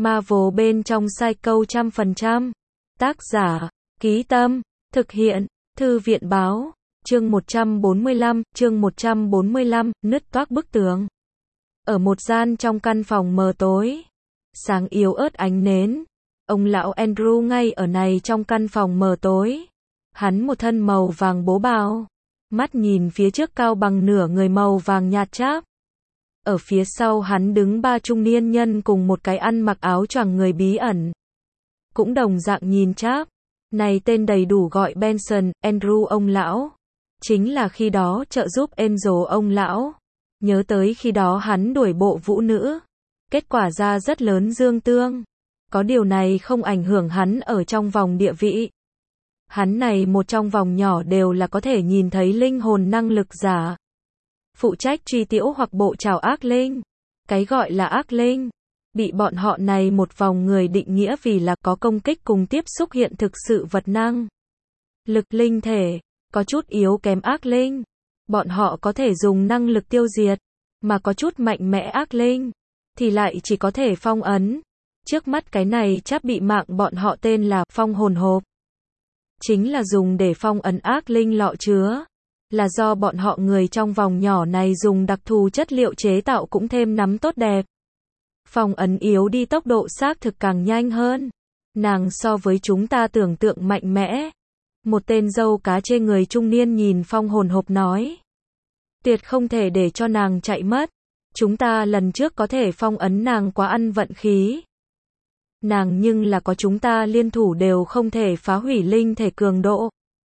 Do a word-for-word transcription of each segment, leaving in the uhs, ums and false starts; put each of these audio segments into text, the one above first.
Marvel bên trong Psycho trăm phần trăm. Tác giả, Ký Tâm, thực hiện, Thư viện Báo, chương một trăm bốn mươi lăm, chương một trăm bốn mươi lăm, nứt toác bức tường. Ở một gian trong căn phòng mờ tối, sáng yếu ớt ánh nến, ông lão Andrew ngay ở này trong căn phòng mờ tối. Hắn một thân màu vàng bố bào, mắt nhìn phía trước cao bằng nửa người màu vàng nhạt cháp. Ở phía sau hắn đứng ba trung niên nhân cùng một cái ăn mặc áo choàng người bí ẩn. Cũng đồng dạng nhìn cháp. Này tên đầy đủ gọi Benson, Andrew ông lão. Chính là khi đó trợ giúp Angel ông lão. Nhớ tới khi đó hắn đuổi bộ vũ nữ. Kết quả ra rất lớn dương tương. Có điều này không ảnh hưởng hắn ở trong vòng địa vị. Hắn này một trong vòng nhỏ đều là có thể nhìn thấy linh hồn năng lực giả. Phụ trách truy tiểu hoặc bộ trào ác linh. Cái gọi là ác linh, bị bọn họ này một vòng người định nghĩa vì là có công kích cùng tiếp xúc hiện thực sự vật năng. Lực linh thể, có chút yếu kém ác linh. Bọn họ có thể dùng năng lực tiêu diệt, mà có chút mạnh mẽ ác linh, thì lại chỉ có thể phong ấn. Trước mắt cái này chắc bị mạng bọn họ tên là phong hồn hộp. Chính là dùng để phong ấn ác linh lọ chứa. Là do bọn họ người trong vòng nhỏ này dùng đặc thù chất liệu chế tạo cũng thêm nắm tốt đẹp. Phong ấn yếu đi tốc độ xác thực càng nhanh hơn. Nàng so với chúng ta tưởng tượng mạnh mẽ. Một tên dâu cá chê người trung niên nhìn phong hồn hộp nói. Tuyệt không thể để cho nàng chạy mất. Chúng ta lần trước có thể phong ấn nàng quá ăn vận khí. Nàng nhưng là có chúng ta liên thủ đều không thể phá hủy linh thể cường độ.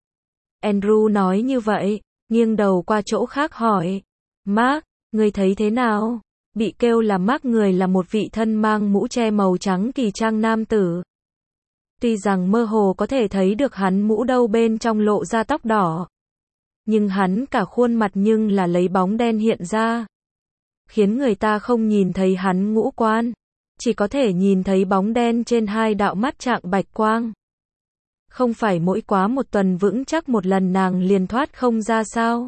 Andrew nói như vậy, nghiêng đầu qua chỗ khác hỏi. Mark, ngươi thấy thế nào? Bị kêu là Mark người là một vị thân mang mũ che màu trắng kỳ trang nam tử. Tuy rằng mơ hồ có thể thấy được hắn mũ đâu bên trong lộ ra tóc đỏ. Nhưng hắn cả khuôn mặt nhưng là lấy bóng đen hiện ra. Khiến người ta không nhìn thấy hắn ngũ quan. Chỉ có thể nhìn thấy bóng đen trên hai đạo mắt trạng bạch quang. Không phải mỗi quá một tuần vững chắc một lần nàng liền thoát không ra sao?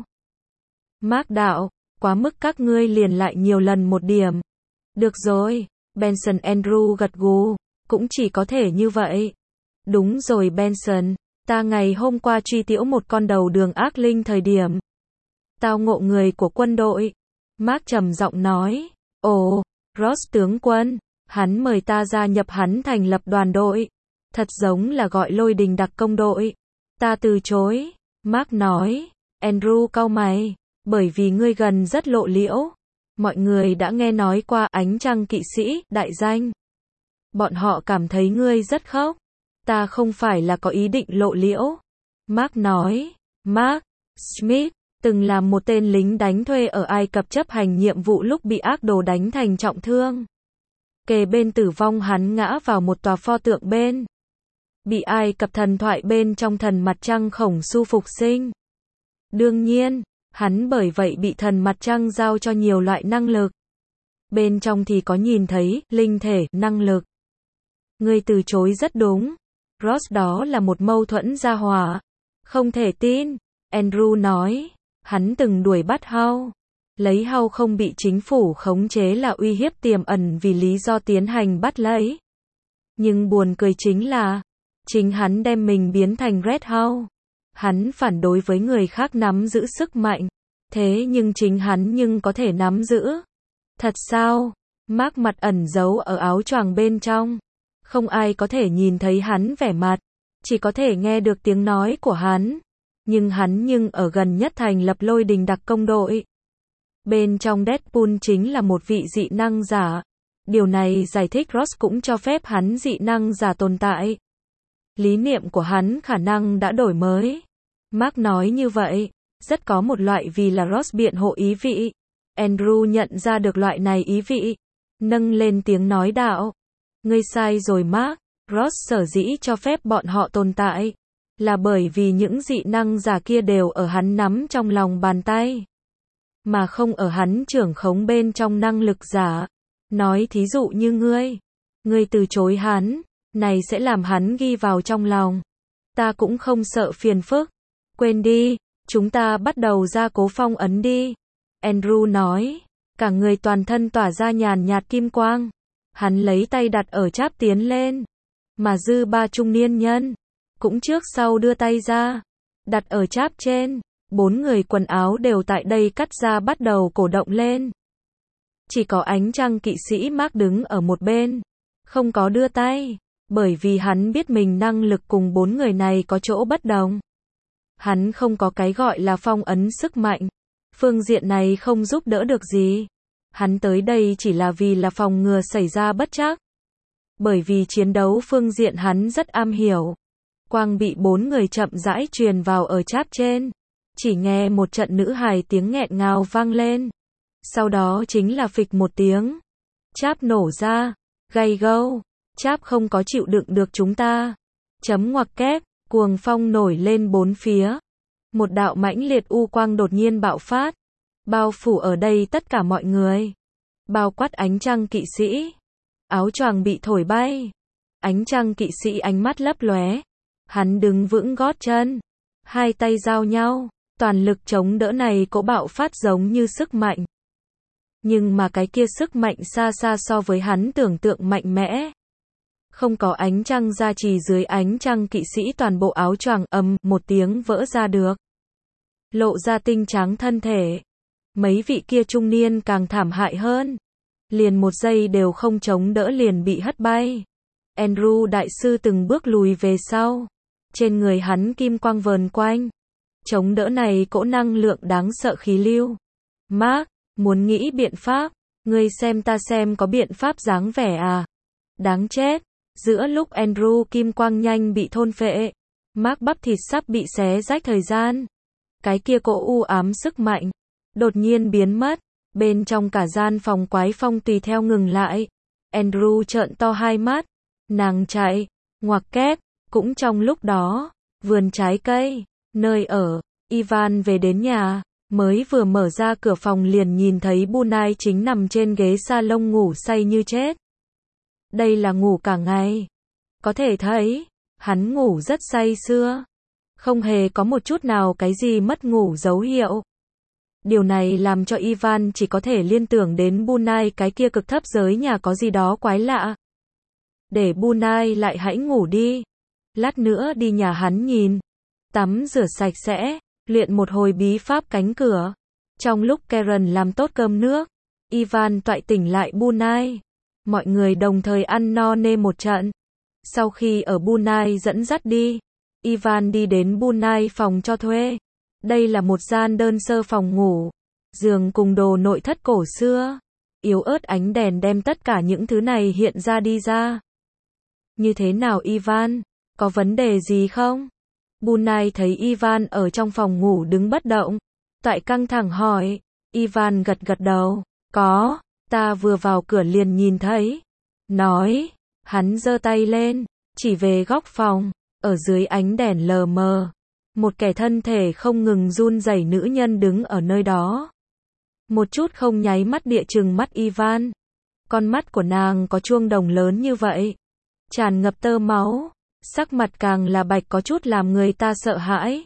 Mark đạo, quá mức các ngươi liền lại nhiều lần một điểm. Được rồi, Benson Andrew gật gù, cũng chỉ có thể như vậy. Đúng rồi Benson, ta ngày hôm qua truy tiểu một con đầu đường ác linh thời điểm. Tao ngộ người của quân đội. Mark trầm giọng nói, ồ, Ross tướng quân, hắn mời ta gia nhập hắn thành lập đoàn đội. Thật giống là gọi lôi đình đặc công đội. Ta từ chối. Mark nói. Andrew cau mày. Bởi vì ngươi gần rất lộ liễu. Mọi người đã nghe nói qua ánh trăng kỵ sĩ, đại danh. Bọn họ cảm thấy ngươi rất khóc. Ta không phải là có ý định lộ liễu. Mark nói. Mark Smith từng là một tên lính đánh thuê ở Ai Cập chấp hành nhiệm vụ lúc bị ác đồ đánh thành trọng thương. Kề bên tử vong hắn ngã vào một tòa pho tượng bên. Bị Ai Cập thần thoại bên trong thần mặt trăng khổng su phục sinh. Đương nhiên, hắn bởi vậy bị thần mặt trăng giao cho nhiều loại năng lực. Bên trong thì có nhìn thấy, linh thể, năng lực. Ngươi từ chối rất đúng. Ross đó là một mâu thuẫn gia hỏa. Không thể tin. Andrew nói, hắn từng đuổi bắt Hao. Lấy Hao không bị chính phủ khống chế là uy hiếp tiềm ẩn vì lý do tiến hành bắt lấy. Nhưng buồn cười chính là, chính hắn đem mình biến thành Red House. Hắn phản đối với người khác nắm giữ sức mạnh. Thế nhưng chính hắn nhưng có thể nắm giữ. Thật sao? Mark mặt ẩn giấu ở áo choàng bên trong. Không ai có thể nhìn thấy hắn vẻ mặt. Chỉ có thể nghe được tiếng nói của hắn. Nhưng hắn nhưng ở gần nhất thành lập lôi đình đặc công đội. Bên trong Deadpool chính là một vị dị năng giả. Điều này giải thích Ross cũng cho phép hắn dị năng giả tồn tại. Lý niệm của hắn khả năng đã đổi mới. Mark nói như vậy, rất có một loại vì là Ross biện hộ ý vị. Andrew nhận ra được loại này ý vị. Nâng lên tiếng nói đạo. Ngươi sai rồi Mark, Ross sở dĩ cho phép bọn họ tồn tại. Là bởi vì những dị năng giả kia đều ở hắn nắm trong lòng bàn tay. Mà không ở hắn trưởng khống bên trong năng lực giả. Nói thí dụ như ngươi. Ngươi từ chối hắn. Này sẽ làm hắn ghi vào trong lòng. Ta cũng không sợ phiền phức. Quên đi, chúng ta bắt đầu ra cố phong ấn đi. Andrew nói. Cả người toàn thân tỏa ra nhàn nhạt kim quang. Hắn lấy tay đặt ở cháp tiến lên. Mà dư ba trung niên nhân, cũng trước sau đưa tay ra, đặt ở cháp trên. Bốn người quần áo đều tại đây cắt ra bắt đầu cổ động lên. Chỉ có ánh trăng kỵ sĩ Mark đứng ở một bên, không có đưa tay, bởi vì hắn biết mình năng lực cùng bốn người này có chỗ bất đồng. Hắn không có cái gọi là phong ấn sức mạnh, phương diện này không giúp đỡ được gì. Hắn tới đây chỉ là vì là phòng ngừa xảy ra bất trắc. Bởi vì chiến đấu phương diện hắn rất am hiểu. Quang bị bốn người chậm rãi truyền vào ở cháp trên. Chỉ nghe một trận nữ hài tiếng nghẹn ngào vang lên. Sau đó chính là phịch một tiếng. Cháp nổ ra. Gay gâu. Cháp không có chịu đựng được chúng ta. Chấm ngoặc kép. Cuồng phong nổi lên bốn phía. Một đạo mãnh liệt u quang đột nhiên bạo phát. Bao phủ ở đây tất cả mọi người. Bao quát ánh trăng kỵ sĩ. Áo choàng bị thổi bay. Ánh trăng kỵ sĩ ánh mắt lấp lóe. Hắn đứng vững gót chân. Hai tay giao nhau. Toàn lực chống đỡ này cỗ bạo phát giống như sức mạnh. Nhưng mà cái kia sức mạnh xa xa so với hắn tưởng tượng mạnh mẽ. Không có ánh trăng gia trì dưới ánh trăng kỵ sĩ toàn bộ áo choàng ầm một tiếng vỡ ra được. Lộ ra tinh trắng thân thể. Mấy vị kia trung niên càng thảm hại hơn. Liền một giây đều không chống đỡ liền bị hất bay. Andrew đại sư từng bước lùi về sau. Trên người hắn kim quang vờn quanh. Chống đỡ này cỗ năng lượng đáng sợ khí lưu. Mark, muốn nghĩ biện pháp. Ngươi xem ta xem có biện pháp dáng vẻ à. Đáng chết. Giữa lúc Andrew kim quang nhanh bị thôn phệ. Mark bắp thịt sắp bị xé rách thời gian. Cái kia cỗ u ám sức mạnh. Đột nhiên biến mất. Bên trong cả gian phòng quái phong tùy theo ngừng lại. Andrew trợn to hai mắt. Nàng chạy. Ngoặc kép. Cũng trong lúc đó. Vườn trái cây. Nơi ở. Ivan về đến nhà. Mới vừa mở ra cửa phòng liền nhìn thấy Bunai chính nằm trên ghế salon ngủ say như chết. Đây là ngủ cả ngày. Có thể thấy. Hắn ngủ rất say sưa. Không hề có một chút nào cái gì mất ngủ dấu hiệu. Điều này làm cho Ivan chỉ có thể liên tưởng đến Bunai cái kia cực thấp giới nhà có gì đó quái lạ. Để Bunai lại hãy ngủ đi. Lát nữa đi nhà hắn nhìn. Tắm rửa sạch sẽ. Luyện một hồi bí pháp cánh cửa. Trong lúc Karen làm tốt cơm nước. Ivan toại tỉnh lại Bunai. Mọi người đồng thời ăn no nê một trận. Sau khi ở Bunai dẫn dắt đi. Ivan đi đến Bunai phòng cho thuê. Đây là một gian đơn sơ phòng ngủ. Giường cùng đồ nội thất cổ xưa. Yếu ớt ánh đèn đem tất cả những thứ này hiện ra đi ra. Như thế nào Ivan? Có vấn đề gì không? Bunai thấy Ivan ở trong phòng ngủ đứng bất động. Toại căng thẳng hỏi. Ivan gật gật đầu. Có, ta vừa vào cửa liền nhìn thấy. Nói. Hắn giơ tay lên. Chỉ về góc phòng. Ở dưới ánh đèn lờ mờ. Một kẻ thân thể không ngừng run rẩy nữ nhân đứng ở nơi đó. Một chút không nháy mắt địa chừng mắt Ivan. Con mắt của nàng có chuông đồng lớn như vậy. Tràn ngập tơ máu. Sắc mặt càng là bạch có chút làm người ta sợ hãi.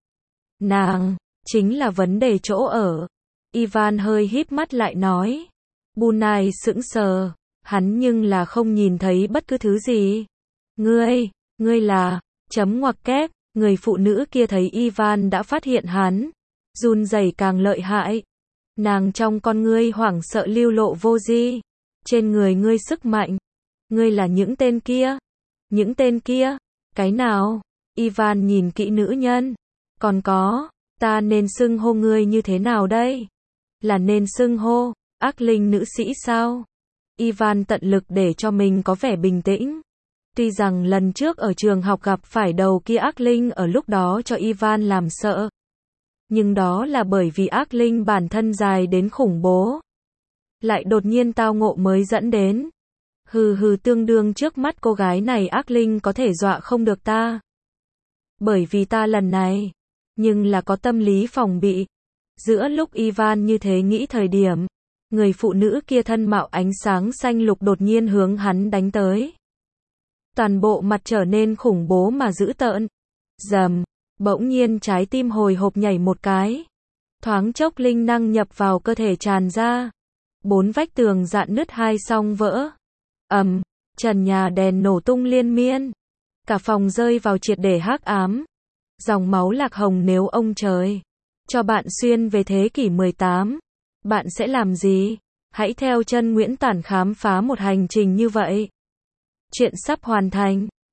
Nàng, chính là vấn đề chỗ ở. Ivan hơi híp mắt lại nói. Bunai sững sờ. Hắn nhưng là không nhìn thấy bất cứ thứ gì. Ngươi, ngươi là, chấm ngoặc kép. Người phụ nữ kia thấy Ivan đã phát hiện hắn. Run rẩy càng lợi hại. Nàng trong con ngươi hoảng sợ lưu lộ vô di. Trên người ngươi sức mạnh. Ngươi là những tên kia. Những tên kia. Cái nào? Ivan nhìn kỹ nữ nhân. Còn có. Ta nên xưng hô ngươi như thế nào đây? Là nên xưng hô. Ác linh nữ sĩ sao? Ivan tận lực để cho mình có vẻ bình tĩnh. Tuy rằng lần trước ở trường học gặp phải đầu kia ác linh ở lúc đó cho Ivan làm sợ. Nhưng đó là bởi vì ác linh bản thân dài đến khủng bố. Lại đột nhiên tao ngộ mới dẫn đến. Hừ hừ tương đương trước mắt cô gái này ác linh có thể dọa không được ta. Bởi vì ta lần này. Nhưng là có tâm lý phòng bị. Giữa lúc Ivan như thế nghĩ thời điểm. Người phụ nữ kia thân mạo ánh sáng xanh lục đột nhiên hướng hắn đánh tới. Toàn bộ mặt trở nên khủng bố mà dữ tợn. Rầm, bỗng nhiên trái tim hồi hộp nhảy một cái. Thoáng chốc linh năng nhập vào cơ thể tràn ra. Bốn vách tường rạn nứt hai song vỡ. ầm, trần nhà đèn nổ tung liên miên. Cả phòng rơi vào triệt để hắc ám. Dòng máu lạc hồng nếu ông trời cho bạn xuyên về thế kỷ mười tám, bạn sẽ làm gì? Hãy theo chân Nguyễn Tản khám phá một hành trình như vậy. Chuyện sắp hoàn thành.